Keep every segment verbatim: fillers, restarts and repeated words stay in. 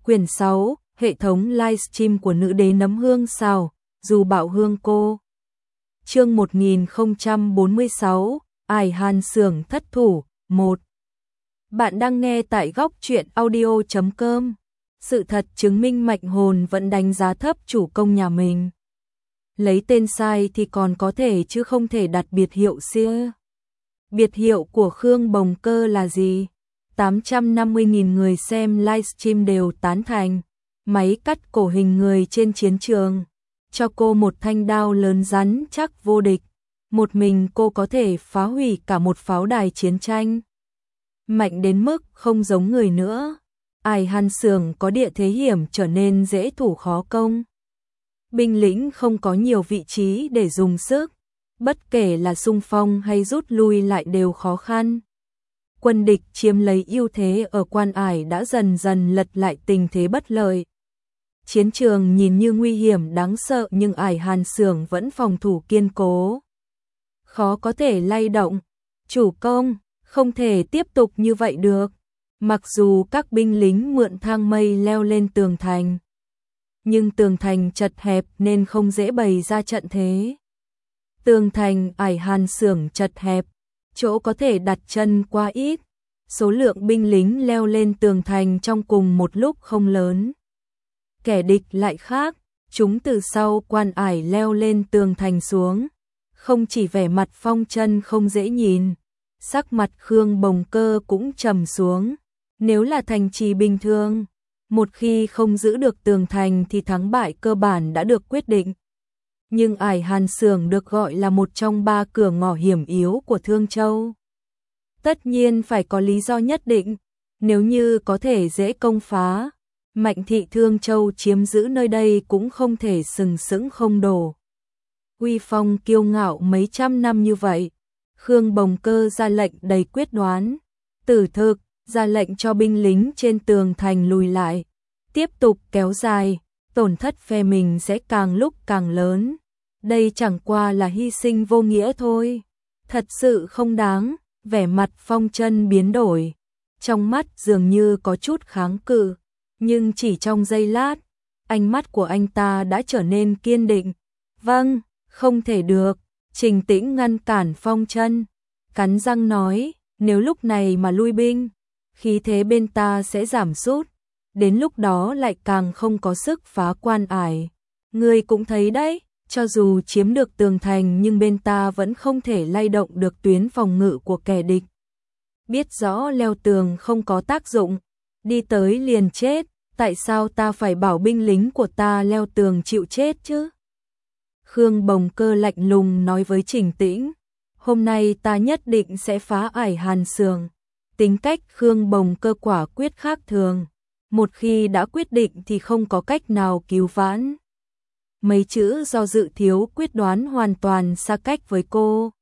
Quyển sáu, hệ thống livestream của nữ đế nấm hương xào, dù bạo hương cô. Chương một nghìn không trăm bốn mươi sáu, Ải Hàn Xưởng thất thủ, một. Bạn đang nghe tại góc truyện audio chấm com. Sự thật chứng minh Mạnh Hồn vẫn đánh giá thấp chủ công nhà mình. Lấy tên sai thì còn có thể chứ không thể đặt biệt hiệu xưa. Biệt hiệu của Khương Bồng Cơ là gì? tám trăm năm mươi nghìn người xem livestream đều tán thành. Máy cắt cổ hình người trên chiến trường. Cho cô một thanh đao lớn rắn chắc vô địch. Một mình cô có thể phá hủy cả một pháo đài chiến tranh. Mạnh đến mức không giống người nữa. Ải Hàn Xưởng có địa thế hiểm trở nên dễ thủ khó công. Binh lính không có nhiều vị trí để dùng sức. Bất kể là xung phong hay rút lui lại đều khó khăn. Quân địch chiếm lấy ưu thế ở quan ải đã dần dần lật lại tình thế bất lợi. Chiến trường nhìn như nguy hiểm đáng sợ nhưng Ải Hàn Xưởng vẫn phòng thủ kiên cố. Khó có thể lay động. Chủ công, không thể tiếp tục như vậy được. Mặc dù các binh lính mượn thang mây leo lên tường thành. Nhưng tường thành chật hẹp nên không dễ bày ra trận thế. Tường thành Ải Hàn Xưởng chật hẹp, chỗ có thể đặt chân quá ít. Số lượng binh lính leo lên tường thành trong cùng một lúc không lớn. Kẻ địch lại khác, chúng từ sau quan ải leo lên tường thành xuống. Không chỉ vẻ mặt Phong Chân không dễ nhìn, sắc mặt Khương Bồng Cơ cũng trầm xuống. Nếu là thành trì bình thường, một khi không giữ được tường thành thì thắng bại cơ bản đã được quyết định. Nhưng Ải Hàn Xưởng được gọi là một trong ba cửa ngõ hiểm yếu của Thương Châu. Tất nhiên phải có lý do nhất định, nếu như có thể dễ công phá, Mạnh thị Thương Châu chiếm giữ nơi đây cũng không thể sừng sững không đổ. Uy phong kiêu ngạo mấy trăm năm như vậy, Khương Bồng Cơ ra lệnh đầy quyết đoán, tử thực, ra lệnh cho binh lính trên tường thành lùi lại, tiếp tục kéo dài, tổn thất phe mình sẽ càng lúc càng lớn. Đây chẳng qua là hy sinh vô nghĩa thôi, thật sự không đáng. Vẻ mặt Phong Chân biến đổi, trong mắt dường như có chút kháng cự, nhưng chỉ trong giây lát, ánh mắt của anh ta đã trở nên kiên định. Vâng, không thể được. Trình Tĩnh ngăn cản Phong Chân, cắn răng nói, nếu lúc này mà lui binh, khí thế bên ta sẽ giảm sút, đến lúc đó lại càng không có sức phá quan ải. Ngươi cũng thấy đấy, cho dù chiếm được tường thành nhưng bên ta vẫn không thể lay động được tuyến phòng ngự của kẻ địch. Biết rõ leo tường không có tác dụng, đi tới liền chết, tại sao ta phải bảo binh lính của ta leo tường chịu chết chứ? Khương Bồng Cơ lạnh lùng nói với Trình Tĩnh, hôm nay ta nhất định sẽ phá Ải Hàn Xưởng. Tính cách Khương Bồng Cơ quả quyết khác thường, một khi đã quyết định thì không có cách nào cứu vãn. Mấy chữ do dự thiếu quyết đoán hoàn toàn xa cách với cô.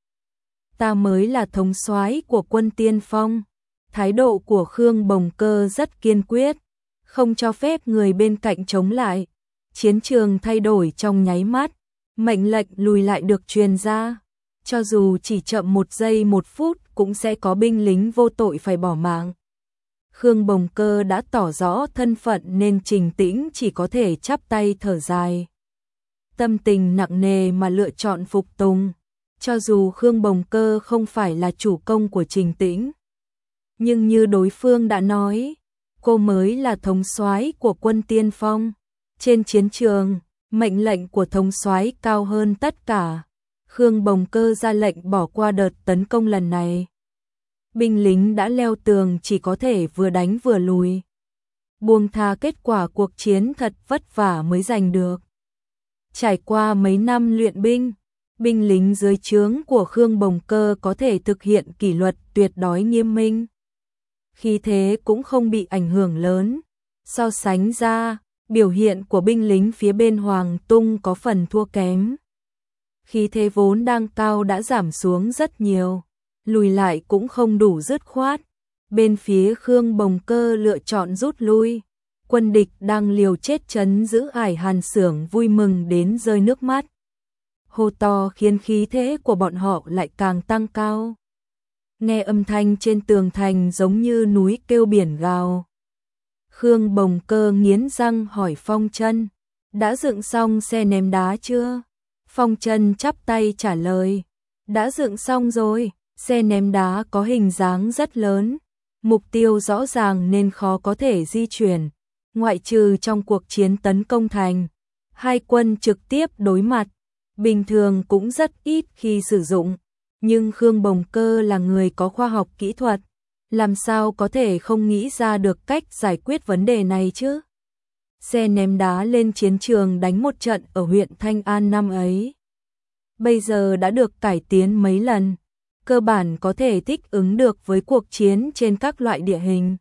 Ta mới là thống soái của quân tiên phong. Thái độ của Khương Bồng Cơ rất kiên quyết, không cho phép người bên cạnh chống lại. Chiến trường thay đổi trong nháy mắt, mệnh lệnh lùi lại được truyền ra. Cho dù chỉ chậm một giây một phút cũng sẽ có binh lính vô tội phải bỏ mạng. Khương Bồng Cơ đã tỏ rõ thân phận nên Trình Tĩnh chỉ có thể chắp tay thở dài. Tâm tình nặng nề mà lựa chọn phục tùng, cho dù Khương Bồng Cơ không phải là chủ công của Trình Tĩnh. Nhưng như đối phương đã nói, cô mới là thống soái của quân tiên phong. Trên chiến trường, mệnh lệnh của thống soái cao hơn tất cả. Khương Bồng Cơ ra lệnh bỏ qua đợt tấn công lần này. Binh lính đã leo tường chỉ có thể vừa đánh vừa lùi. Buông tha kết quả cuộc chiến thật vất vả mới giành được. Trải qua mấy năm luyện binh, binh lính dưới trướng của Khương Bồng Cơ có thể thực hiện kỷ luật tuyệt đối nghiêm minh. Khí thế cũng không bị ảnh hưởng lớn. So sánh ra, biểu hiện của binh lính phía bên Hoàng Tung có phần thua kém. Khí thế vốn đang cao đã giảm xuống rất nhiều, lùi lại cũng không đủ dứt khoát. Bên phía Khương Bồng Cơ lựa chọn rút lui. Quân địch đang liều chết trấn giữ Ải Hàn Xưởng vui mừng đến rơi nước mắt. Hô to khiến khí thế của bọn họ lại càng tăng cao. Nghe âm thanh trên tường thành giống như núi kêu biển gào. Khương Bồng Cơ nghiến răng hỏi Phong Chân, đã dựng xong xe ném đá chưa? Phong Chân chắp tay trả lời, đã dựng xong rồi, xe ném đá có hình dáng rất lớn, mục tiêu rõ ràng nên khó có thể di chuyển, ngoại trừ trong cuộc chiến tấn công thành, hai quân trực tiếp đối mặt, bình thường cũng rất ít khi sử dụng, nhưng Khương Bồng Cơ là người có khoa học kỹ thuật, làm sao có thể không nghĩ ra được cách giải quyết vấn đề này chứ? Xe ném đá lên chiến trường đánh một trận ở huyện Thanh An năm ấy. Bây giờ đã được cải tiến mấy lần, cơ bản có thể thích ứng được với cuộc chiến trên các loại địa hình.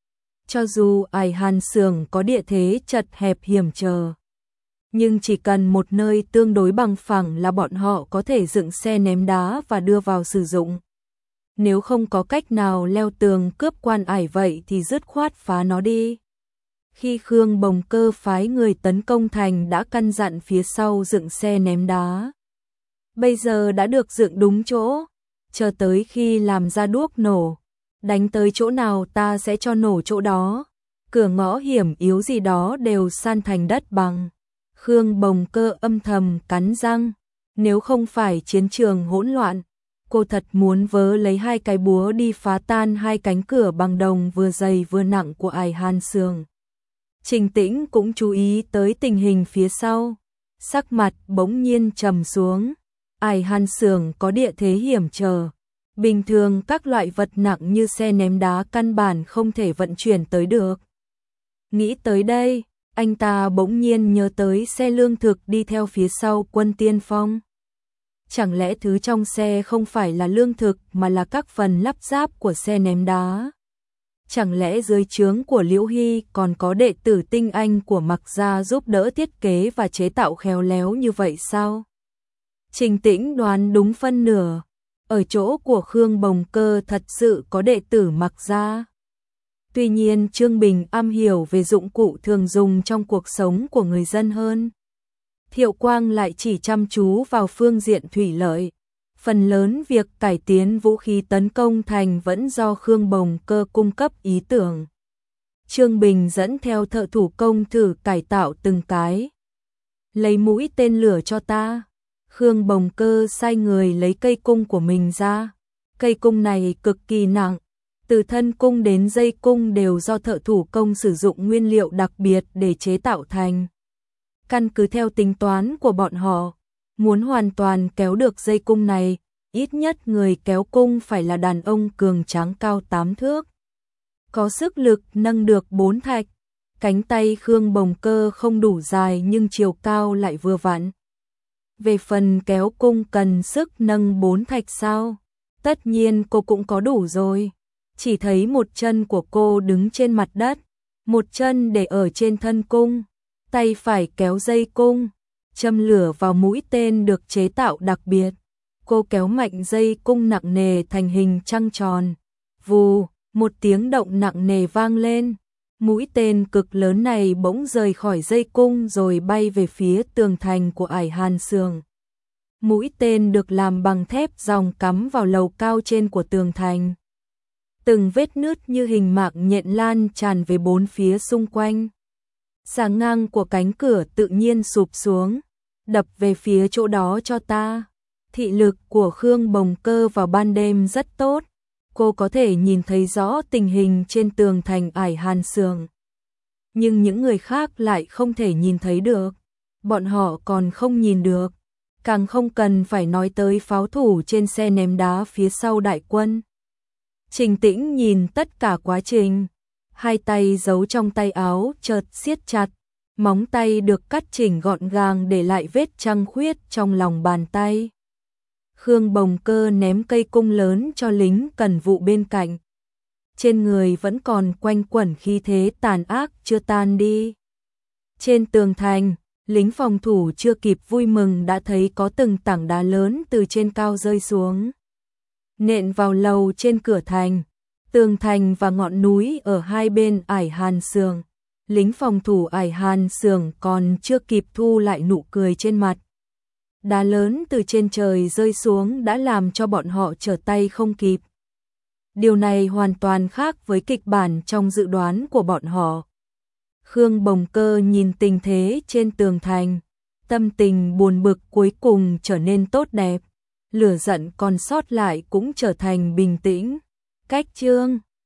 Cho dù Ải Hàn Xưởng có địa thế chật hẹp hiểm trở, nhưng chỉ cần một nơi tương đối bằng phẳng là bọn họ có thể dựng xe ném đá và đưa vào sử dụng. Nếu không có cách nào leo tường cướp quan ải vậy thì dứt khoát phá nó đi. Khi Khương Bồng Cơ phái người tấn công thành đã căn dặn phía sau dựng xe ném đá. Bây giờ đã được dựng đúng chỗ, chờ tới khi làm ra đuốc nổ, đánh tới chỗ nào ta sẽ cho nổ chỗ đó, cửa ngõ hiểm yếu gì đó đều san thành đất bằng. Khương Bồng Cơ âm thầm cắn răng, nếu không phải chiến trường hỗn loạn, cô thật muốn vớ lấy hai cái búa đi phá tan hai cánh cửa bằng đồng vừa dày vừa nặng của Ải Hàn Xưởng. Trình Tĩnh cũng chú ý tới tình hình phía sau, sắc mặt bỗng nhiên trầm xuống. Ải Hàn Xưởng có địa thế hiểm trở, bình thường các loại vật nặng như xe ném đá căn bản không thể vận chuyển tới được. Nghĩ tới đây, anh ta bỗng nhiên nhớ tới xe lương thực đi theo phía sau quân tiên phong. Chẳng lẽ thứ trong xe không phải là lương thực mà là các phần lắp ráp của xe ném đá? Chẳng lẽ dưới trướng của Liễu Hy còn có đệ tử tinh anh của Mạc gia giúp đỡ thiết kế và chế tạo khéo léo như vậy sao? Trình Tĩnh đoán đúng phân nửa, ở chỗ của Khương Bồng Cơ thật sự có đệ tử Mạc gia. Tuy nhiên Trương Bình am hiểu về dụng cụ thường dùng trong cuộc sống của người dân hơn. Thiệu Quang lại chỉ chăm chú vào phương diện thủy lợi. Phần lớn việc cải tiến vũ khí tấn công thành vẫn do Khương Bồng Cơ cung cấp ý tưởng. Trương Bình dẫn theo thợ thủ công thử cải tạo từng cái. Lấy mũi tên lửa cho ta. Khương Bồng Cơ sai người lấy cây cung của mình ra. Cây cung này cực kỳ nặng. Từ thân cung đến dây cung đều do thợ thủ công sử dụng nguyên liệu đặc biệt để chế tạo thành. Căn cứ theo tính toán của bọn họ, muốn hoàn toàn kéo được dây cung này, ít nhất người kéo cung phải là đàn ông cường tráng cao tám thước. Có sức lực nâng được bốn thạch. Cánh tay Khương Bồng Cơ không đủ dài nhưng chiều cao lại vừa vặn. Về phần kéo cung cần sức nâng bốn thạch sao? Tất nhiên cô cũng có đủ rồi. Chỉ thấy một chân của cô đứng trên mặt đất, một chân để ở trên thân cung, tay phải kéo dây cung, châm lửa vào mũi tên được chế tạo đặc biệt. Cô kéo mạnh dây cung nặng nề thành hình trăng tròn. Vù, một tiếng động nặng nề vang lên. Mũi tên cực lớn này bỗng rời khỏi dây cung rồi bay về phía tường thành của Ải Hàn Xưởng. Mũi tên được làm bằng thép ròng cắm vào lầu cao trên của tường thành. Từng vết nứt như hình mạng nhện lan tràn về bốn phía xung quanh. Xà ngang của cánh cửa tự nhiên sụp xuống, đập về phía chỗ đó cho ta. Thị lực của Khương Bồng Cơ vào ban đêm rất tốt, cô có thể nhìn thấy rõ tình hình trên tường thành Ải Hàn Xưởng. Nhưng những người khác lại không thể nhìn thấy được, bọn họ còn không nhìn được, càng không cần phải nói tới pháo thủ trên xe ném đá phía sau đại quân. Trình Tĩnh nhìn tất cả quá trình, hai tay giấu trong tay áo chợt siết chặt, móng tay được cắt chỉnh gọn gàng để lại vết trăng khuyết trong lòng bàn tay. Khương Bồng Cơ ném cây cung lớn cho lính cần vụ bên cạnh. Trên người vẫn còn quanh quẩn khí thế tàn ác chưa tan đi. Trên tường thành, lính phòng thủ chưa kịp vui mừng đã thấy có từng tảng đá lớn từ trên cao rơi xuống, nện vào lầu trên cửa thành, tường thành và ngọn núi ở hai bên Ải Hàn Xưởng. Lính phòng thủ Ải Hàn Xưởng còn chưa kịp thu lại nụ cười trên mặt. Đá lớn từ trên trời rơi xuống đã làm cho bọn họ trở tay không kịp. Điều này hoàn toàn khác với kịch bản trong dự đoán của bọn họ. Khương Bồng Cơ nhìn tình thế trên tường thành, tâm tình buồn bực cuối cùng trở nên tốt đẹp, lửa giận còn sót lại cũng trở thành bình tĩnh. Cách chương